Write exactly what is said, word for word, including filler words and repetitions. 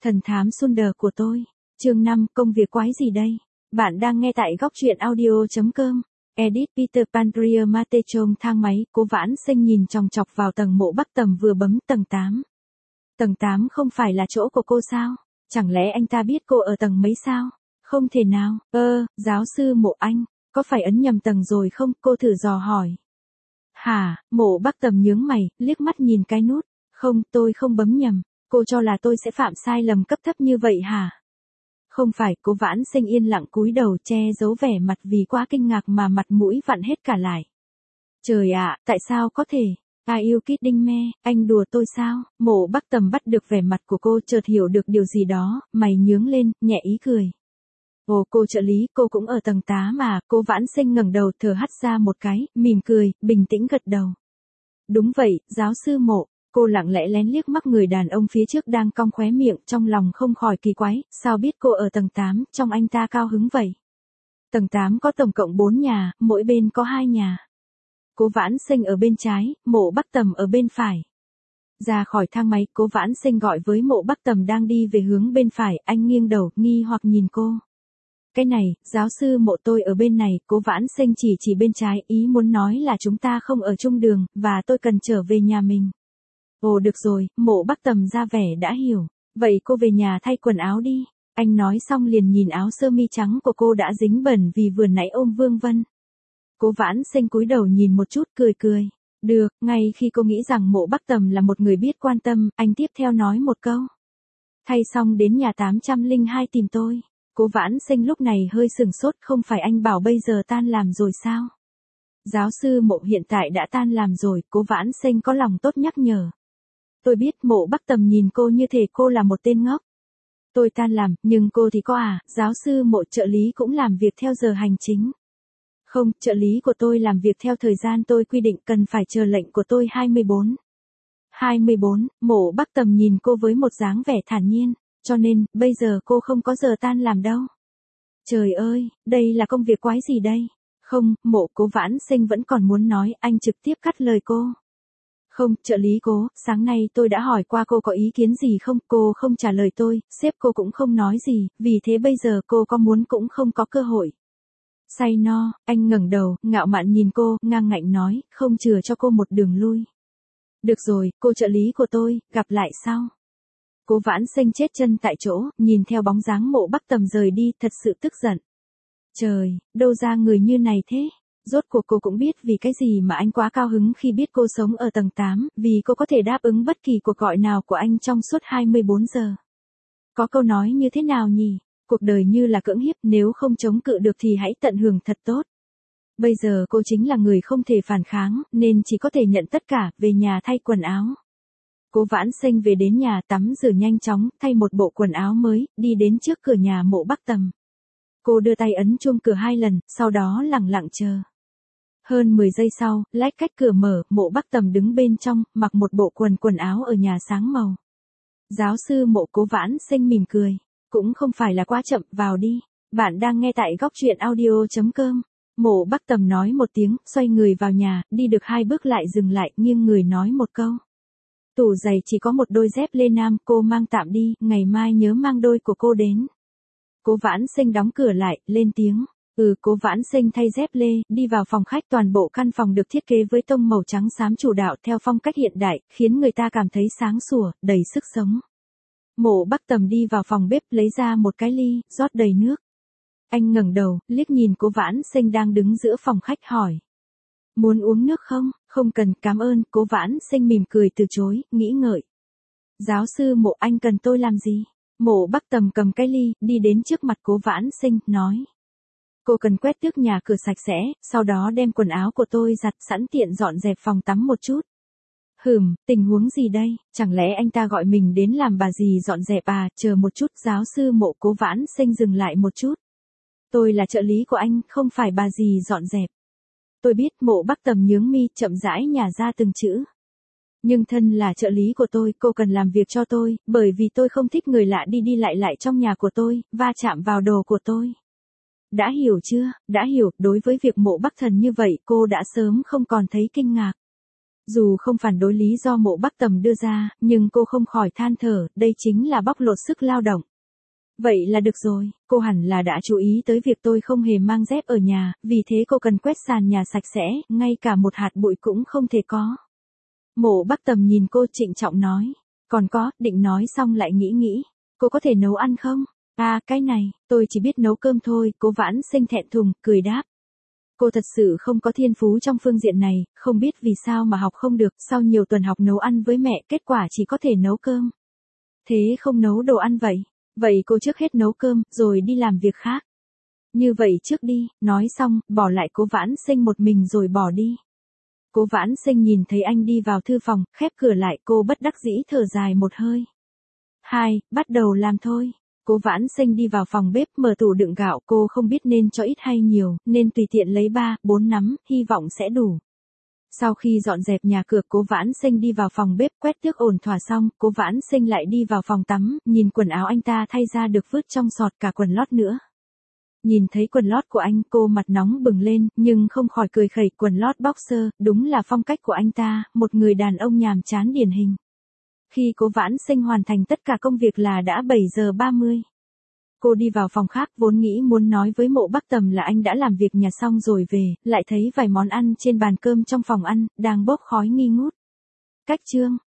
Thần thám Sunder của tôi. Chương năm, công việc quái gì đây? Bạn đang nghe tại góc truyện audio chấm com. Edit Peter Pandria Mate trong thang máy, Cố Vãn Sinh nhìn chòng chọc vào tầng mộ Bắc Tầm vừa bấm tầng tám. Tầng tám không phải là chỗ của cô sao? Chẳng lẽ anh ta biết cô ở tầng mấy sao? Không thể nào, ơ, giáo sư Mộ anh, có phải ấn nhầm tầng rồi không? Cô thử dò hỏi. Hả, Mộ Bắc Tầm nhướng mày, liếc mắt nhìn cái nút. Không, tôi không bấm nhầm. Cô cho là tôi sẽ phạm sai lầm cấp thấp như vậy hả? Không phải, Cố Vãn Sinh yên lặng cúi đầu che giấu vẻ mặt vì quá kinh ngạc mà mặt mũi vặn hết cả lại. Trời ạ, tại sao có thể? Are you kidding me? Anh đùa tôi sao? Mộ Bắc Tầm bắt được vẻ mặt của cô, chợt hiểu được điều gì đó, mày nhướng lên, nhẹ ý cười. Ồ, cô trợ lý, cô cũng ở tầng tám mà. Cố Vãn Sinh ngẩng đầu thở hắt ra một cái, mỉm cười, bình tĩnh gật đầu. Đúng vậy, giáo sư Mộ. Cô lặng lẽ lén liếc mắt người đàn ông phía trước đang cong khóe miệng, trong lòng không khỏi kỳ quái, sao biết cô ở tầng tám, trong anh ta cao hứng vậy. Tầng tám có tổng cộng bốn nhà, mỗi bên có hai nhà. Cố Vãn Sinh ở bên trái, Mộ Bắc Tầm ở bên phải. Ra khỏi thang máy, Cố Vãn Sinh gọi với Mộ Bắc Tầm đang đi về hướng bên phải, anh nghiêng đầu, nghi hoặc nhìn cô. Cái này, giáo sư Mộ tôi ở bên này. Cố Vãn Sinh chỉ chỉ bên trái, ý muốn nói là chúng ta không ở chung đường, và tôi cần trở về nhà mình. Ồ được rồi, Mộ Bắc Tầm ra vẻ đã hiểu. Vậy cô về nhà thay quần áo đi. Anh nói xong liền nhìn áo sơ mi trắng của cô đã dính bẩn vì vừa nãy ôm Vương Vân. Cố Vãn Sinh cúi đầu nhìn một chút, cười cười. Được, ngay khi cô nghĩ rằng Mộ Bắc Tầm là một người biết quan tâm, anh tiếp theo nói một câu. Thay xong đến nhà tám trăm lẻ hai tìm tôi. Cố Vãn Sinh lúc này hơi sừng sốt, không phải anh bảo bây giờ tan làm rồi sao? Giáo sư Mộ hiện tại đã tan làm rồi. Cố Vãn Sinh có lòng tốt nhắc nhở. Tôi biết. Mộ Bắc Tầm nhìn cô như thể cô là một tên ngốc. Tôi tan làm, nhưng cô thì có à? Giáo sư Mộ trợ lý cũng làm việc theo giờ hành chính. Không, trợ lý của tôi làm việc theo thời gian tôi quy định, cần phải chờ lệnh của tôi hai mươi bốn. hai mươi bốn, Mộ Bắc Tầm nhìn cô với một dáng vẻ thản nhiên, cho nên, bây giờ cô không có giờ tan làm đâu. Trời ơi, đây là công việc quái gì đây? Không, Mộ Cố Vãn Sinh vẫn còn muốn nói, anh trực tiếp cắt lời cô. Không, trợ lý Cố, sáng nay tôi đã hỏi qua cô có ý kiến gì không, cô không trả lời tôi, sếp cô cũng không nói gì, vì thế bây giờ cô có muốn cũng không có cơ hội. Say no, anh ngẩng đầu, ngạo mạn nhìn cô, ngang ngạnh nói, không chừa cho cô một đường lui. Được rồi, cô trợ lý của tôi, gặp lại sau. Cố Vãn Sinh chết chân tại chỗ, nhìn theo bóng dáng Mộ Bắc Tầm rời đi, thật sự tức giận. Trời, đâu ra người như này thế? Rốt cuộc cô cũng biết vì cái gì mà anh quá cao hứng khi biết cô sống ở tầng tám, vì cô có thể đáp ứng bất kỳ cuộc gọi nào của anh trong suốt hai mươi bốn giờ. Có câu nói như thế nào nhỉ? Cuộc đời như là cưỡng hiếp, nếu không chống cự được thì hãy tận hưởng thật tốt. Bây giờ cô chính là người không thể phản kháng, nên chỉ có thể nhận tất cả, về nhà thay quần áo. Cố Vãn Sinh về đến nhà, tắm rửa nhanh chóng, thay một bộ quần áo mới, đi đến trước cửa nhà Mộ Bắc Tầm. Cô đưa tay ấn chuông cửa hai lần, sau đó lặng lặng chờ. Hơn mười giây sau, lách cách cửa mở, Mộ Bắc Tầm đứng bên trong, mặc một bộ quần quần áo ở nhà sáng màu. Giáo sư Mộ. Cố Vãn Sinh mỉm cười. Cũng không phải là quá chậm, vào đi. Bạn đang nghe tại góc truyện audio chấm com. Mộ Bắc Tầm nói một tiếng, xoay người vào nhà, đi được hai bước lại dừng lại, nghiêng người nói một câu. Tủ giày chỉ có một đôi dép lê nam, cô mang tạm đi, ngày mai nhớ mang đôi của cô đến. Cố Vãn Sinh đóng cửa lại, lên tiếng. Ừ, Cố Vãn Sinh thay dép lê, đi vào phòng khách. Toàn bộ căn phòng được thiết kế với tông màu trắng xám chủ đạo theo phong cách hiện đại, khiến người ta cảm thấy sáng sủa, đầy sức sống. Mộ Bắc Tầm đi vào phòng bếp, lấy ra một cái ly, rót đầy nước. Anh ngẩng đầu, liếc nhìn Cố Vãn Sinh đang đứng giữa phòng khách hỏi. Muốn uống nước không? Không cần, cảm ơn. Cố Vãn Sinh mỉm cười từ chối, nghĩ ngợi. Giáo sư Mộ, anh cần tôi làm gì? Mộ Bắc Tầm cầm cái ly, đi đến trước mặt Cố Vãn Sinh, nói. Cô cần quét tước nhà cửa sạch sẽ, sau đó đem quần áo của tôi giặt sẵn tiện dọn dẹp phòng tắm một chút. Hừm, tình huống gì đây? Chẳng lẽ anh ta gọi mình đến làm bà dì dọn dẹp à? Chờ một chút, giáo sư Mộ. Cố Vãn Sinh dừng lại một chút. Tôi là trợ lý của anh, không phải bà dì dọn dẹp. Tôi biết. Mộ Bắc Tầm nhướng mi, chậm rãi nhả ra từng chữ. Nhưng thân là trợ lý của tôi, cô cần làm việc cho tôi, bởi vì tôi không thích người lạ đi đi lại lại trong nhà của tôi, va chạm vào đồ của tôi. Đã hiểu chưa? Đã hiểu. Đối với việc Mộ Bắc Thần như vậy, cô đã sớm không còn thấy kinh ngạc. Dù không phản đối lý do Mộ Bắc Tầm đưa ra, nhưng cô không khỏi than thở, đây chính là bóc lột sức lao động. Vậy là được rồi, cô hẳn là đã chú ý tới việc tôi không hề mang dép ở nhà, vì thế cô cần quét sàn nhà sạch sẽ, ngay cả một hạt bụi cũng không thể có. Mộ Bắc Tầm nhìn cô trịnh trọng nói. Còn có, định nói xong lại nghĩ nghĩ. Cô có thể nấu ăn không? À, cái này, tôi chỉ biết nấu cơm thôi, Cố Vãn Sinh thẹn thùng, cười đáp. Cô thật sự không có thiên phú trong phương diện này, không biết vì sao mà học không được, sau nhiều tuần học nấu ăn với mẹ, kết quả chỉ có thể nấu cơm. Thế không nấu đồ ăn vậy? Vậy cô trước hết nấu cơm, rồi đi làm việc khác. Như vậy trước đi, nói xong, bỏ lại Cố Vãn Sinh một mình rồi bỏ đi. Cố Vãn Sinh nhìn thấy anh đi vào thư phòng, khép cửa lại, cô bất đắc dĩ thở dài một hơi. Hai, bắt đầu làm thôi. Cố Vãn Sinh đi vào phòng bếp, mở tủ đựng gạo, cô không biết nên cho ít hay nhiều, nên tùy tiện lấy ba, bốn nắm, hy vọng sẽ đủ. Sau khi dọn dẹp nhà cửa, Cố Vãn Sinh đi vào phòng bếp quét tước ổn thỏa xong, Cố Vãn Sinh lại đi vào phòng tắm, nhìn quần áo anh ta thay ra được vứt trong sọt, cả quần lót nữa. Nhìn thấy quần lót của anh, cô mặt nóng bừng lên, nhưng không khỏi cười khẩy, quần lót boxer, đúng là phong cách của anh ta, một người đàn ông nhàm chán điển hình. Khi Cố Vãn Sinh hoàn thành tất cả công việc là đã bảy giờ ba mươi. Cô đi vào phòng khác, vốn nghĩ muốn nói với Mộ Bắc Tầm là anh đã làm việc nhà xong rồi về, lại thấy vài món ăn trên bàn cơm trong phòng ăn, đang bốc khói nghi ngút. Cách chương